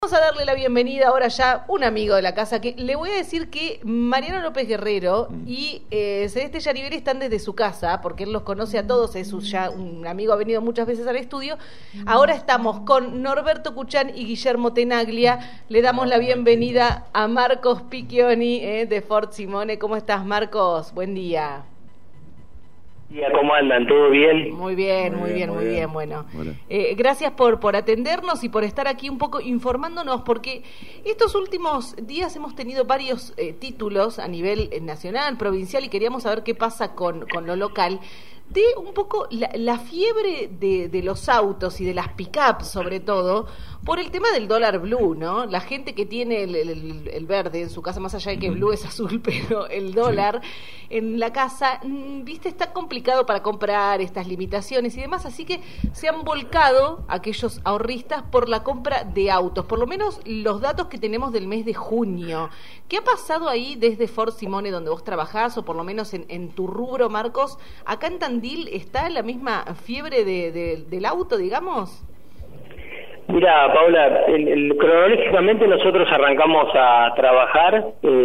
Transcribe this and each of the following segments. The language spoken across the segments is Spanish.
Vamos a darle la bienvenida ahora ya un amigo de la casa, que le voy a decir que Mariano López Guerrero y Celeste Yaribel están desde su casa, porque él los conoce a todos, es ya un amigo, ha venido muchas veces al estudio. Ahora estamos con Norberto Cuchán y Guillermo Tenaglia. Le damos la bienvenida a Marcos Piccioni de Ford Simone. ¿Cómo estás, Marcos? Buen día. ¿Cómo andan? ¿Todo bien? Muy bien. Bueno, gracias por atendernos y por estar aquí un poco informándonos, porque estos últimos días hemos tenido varios títulos a nivel nacional, provincial, y queríamos saber qué pasa con lo local, de un poco la fiebre de los autos y de las pick-up, sobre todo, por el tema del dólar blue, ¿no? La gente que tiene el verde en su casa, más allá de que blue es azul, pero el dólar en la casa, viste, está complicado para comprar, estas limitaciones y demás, así que se han volcado aquellos ahorristas por la compra de autos, por lo menos los datos que tenemos del mes de junio. ¿Qué ha pasado ahí desde Ford Simone, donde vos trabajás, o por lo menos en tu rubro, Marcos? Acá en Tandil está la misma fiebre del auto, digamos. Mira, Paula, cronológicamente nosotros arrancamos a trabajar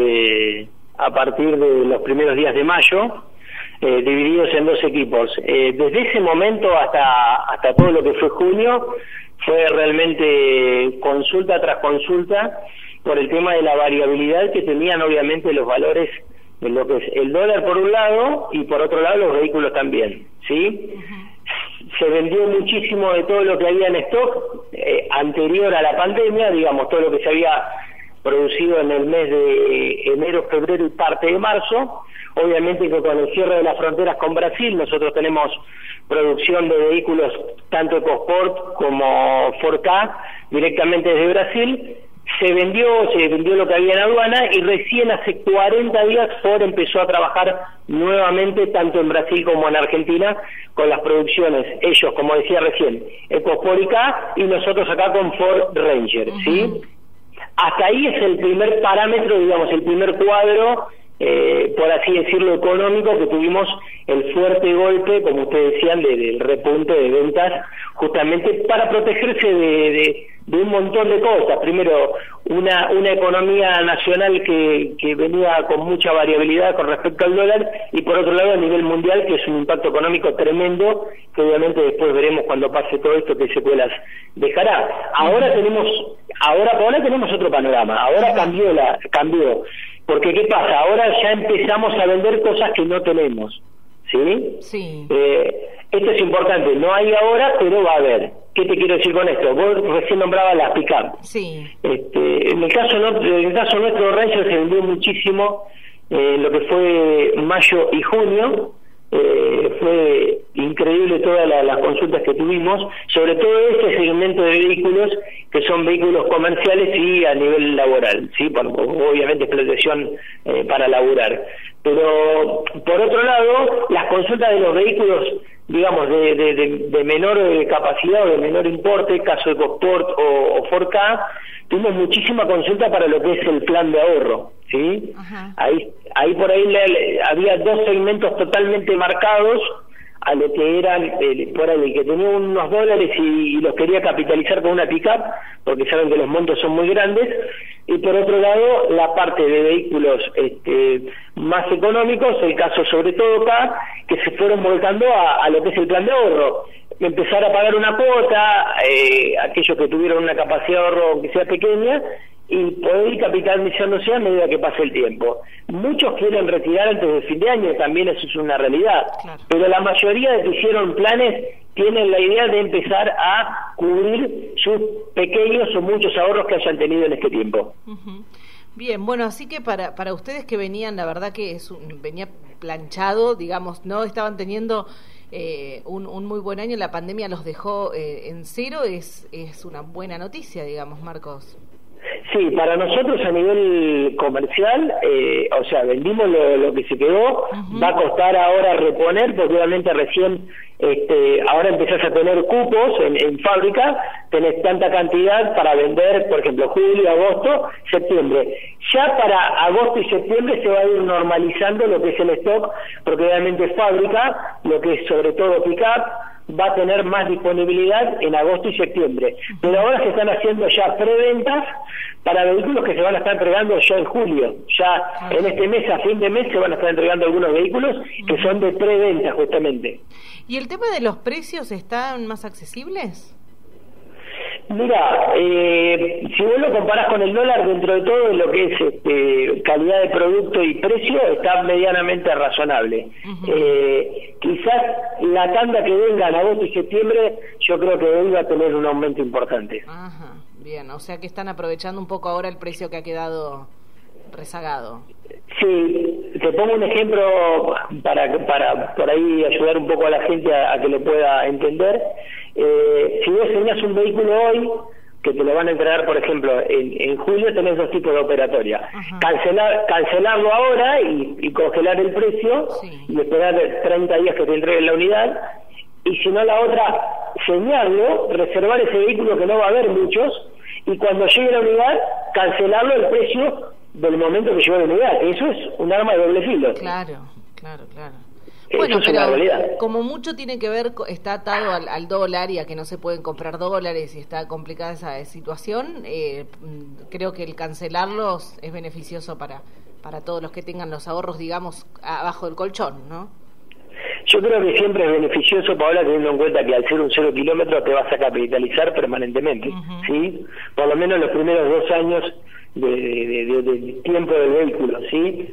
a partir de los primeros días de mayo, divididos en dos equipos. Desde ese momento hasta todo lo que fue junio, fue realmente consulta tras consulta por el tema de la variabilidad que tenían obviamente los valores de lo que es el dólar por un lado y por otro lado los vehículos también, ¿sí? Se vendió muchísimo de todo lo que había en stock anterior a la pandemia, digamos, todo lo que se había producido en el mes de enero, febrero y parte de marzo. Obviamente que con el cierre de las fronteras con Brasil, nosotros tenemos producción de vehículos tanto EcoSport como 4K directamente desde Brasil. Se vendió lo que había en aduana, y recién hace 40 días Ford empezó a trabajar nuevamente tanto en Brasil como en Argentina con las producciones, ellos, como decía recién, EcoSport y K, y nosotros acá con Ford Ranger, ¿sí? Hasta ahí es el primer parámetro, digamos, el primer cuadro, por así decirlo, económico, que tuvimos el fuerte golpe, como ustedes decían, del repunte de ventas, justamente para protegerse de un montón de cosas. Primero, una economía nacional que venía con mucha variabilidad con respecto al dólar, y por otro lado a nivel mundial, que es un impacto económico tremendo, que obviamente después veremos cuando pase todo esto qué secuelas dejará. Ahora tenemos otro panorama, ahora cambió, porque ¿qué pasa? Ahora ya empezamos a vender cosas que no tenemos, ¿sí? Sí. Esto es importante, no hay ahora, pero va a haber. ¿Qué te quiero decir con esto? Vos recién nombrabas las pick-up. Sí. En el caso nuestro, Ranger se vendió muchísimo lo que fue mayo y junio. Fue increíble todas las consultas que tuvimos, sobre todo este segmento de vehículos que son vehículos comerciales y a nivel laboral, sí, obviamente explotación para laburar. Pero por otro lado, las consultas de los vehículos, digamos, de menor capacidad o de menor importe, caso EcoSport o 4K, tuvimos muchísima consulta para lo que es el plan de ahorro, ¿sí? Ahí por ahí había dos segmentos totalmente marcados a lo que eran por ahí el que tenía unos dólares y los quería capitalizar con una pick-up, porque saben que los montos son muy grandes, y por otro lado la parte de vehículos más económicos, el caso sobre todo acá, que se fueron volcando a lo que es el plan de ahorro. Empezar a pagar una cuota, aquellos que tuvieron una capacidad de ahorro que sea pequeña, y poder ir capitalizándose a medida que pase el tiempo. Muchos quieren retirar antes del fin de año, también eso es una realidad, claro. Pero la mayoría de que hicieron planes tienen la idea de empezar a cubrir sus pequeños o muchos ahorros que hayan tenido en este tiempo. Bien, bueno, así que para ustedes que venían, la verdad que venía planchado, digamos, no estaban teniendo un muy buen año, la pandemia los dejó en cero, es una buena noticia, digamos, Marcos. Sí, para nosotros a nivel comercial, o sea, vendimos lo que se quedó, va a costar ahora reponer, porque obviamente recién, ahora empezás a tener cupos en fábrica, tenés tanta cantidad para vender, por ejemplo, julio, agosto, septiembre. Ya para agosto y septiembre se va a ir normalizando lo que es el stock, porque obviamente fábrica, lo que es sobre todo pick-up, va a tener más disponibilidad en agosto y septiembre. Pero ahora se están haciendo ya preventas para vehículos que se van a estar entregando ya en julio. Ya en este mes, a fin de mes, se van a estar entregando algunos vehículos que son de preventa justamente. ¿Y el tema de los precios están más accesibles? Mira, si vos lo comparás con el dólar, dentro de todo lo que es calidad de producto y precio, está medianamente razonable. Quizás la tanda que venga en agosto y septiembre, yo creo que va a tener un aumento importante. Ajá, bien, o sea que están aprovechando un poco ahora el precio que ha quedado rezagado. Sí, te pongo un ejemplo para por ahí ayudar un poco a la gente a que lo pueda entender. Si vos tenías un vehículo hoy que te lo van a entregar, por ejemplo, en julio, tenés dos tipos de operatoria. Cancelarlo ahora y congelar el precio, y esperar 30 días que te entreguen la unidad. Y si no, la otra, señalarlo, reservar ese vehículo, que no va a haber muchos, y cuando llegue la unidad, cancelarlo el precio del momento que llegó la unidad. Eso es un arma de doble filo. Claro. Bueno, pero como mucho tiene que ver, está atado al dólar y a que no se pueden comprar dólares y está complicada esa situación, creo que el cancelarlos es beneficioso para todos los que tengan los ahorros, digamos, abajo del colchón, ¿no? Yo creo que siempre es beneficioso, Paola, teniendo en cuenta que al ser un 0 kilómetro te vas a capitalizar permanentemente, ¿sí? Por lo menos los primeros 2 años de tiempo del vehículo, ¿sí?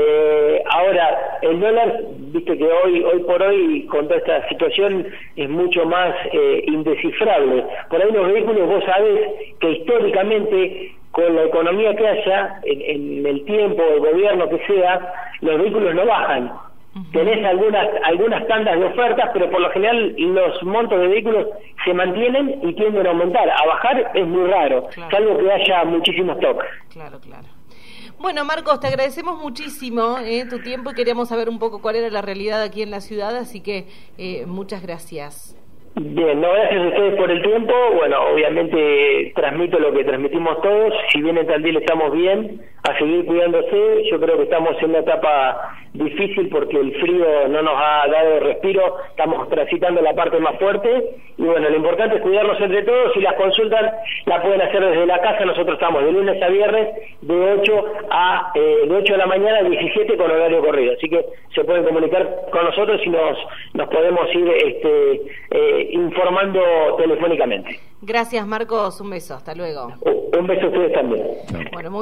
Ahora, el dólar, viste que hoy por hoy, con toda esta situación, es mucho más indescifrable. Por ahí los vehículos, vos sabés que históricamente, con la economía que haya, en el tiempo, el gobierno que sea, los vehículos no bajan. Tenés algunas tandas de ofertas, pero por lo general los montos de vehículos se mantienen y tienden a aumentar. A bajar es muy raro, salvo que haya muchísimo stock. Claro. Bueno, Marcos, te agradecemos muchísimo tu tiempo y queríamos saber un poco cuál era la realidad aquí en la ciudad, así que muchas gracias. Bien, no, gracias a ustedes por el tiempo. Bueno, obviamente transmito lo que transmitimos todos. Si bien en Tandil estamos bien, a seguir cuidándose. Yo creo que estamos en una etapa difícil porque el frío no nos ha dado respiro, estamos transitando la parte más fuerte y bueno, lo importante es cuidarnos entre todos. Y las consultas las pueden hacer desde la casa. Nosotros estamos de lunes a viernes de 8 de la mañana a 17 con horario corrido, así que se pueden comunicar con nosotros y nos podemos ir informando telefónicamente. Gracias, Marcos, un beso, hasta luego. Un beso a ustedes también. Bueno,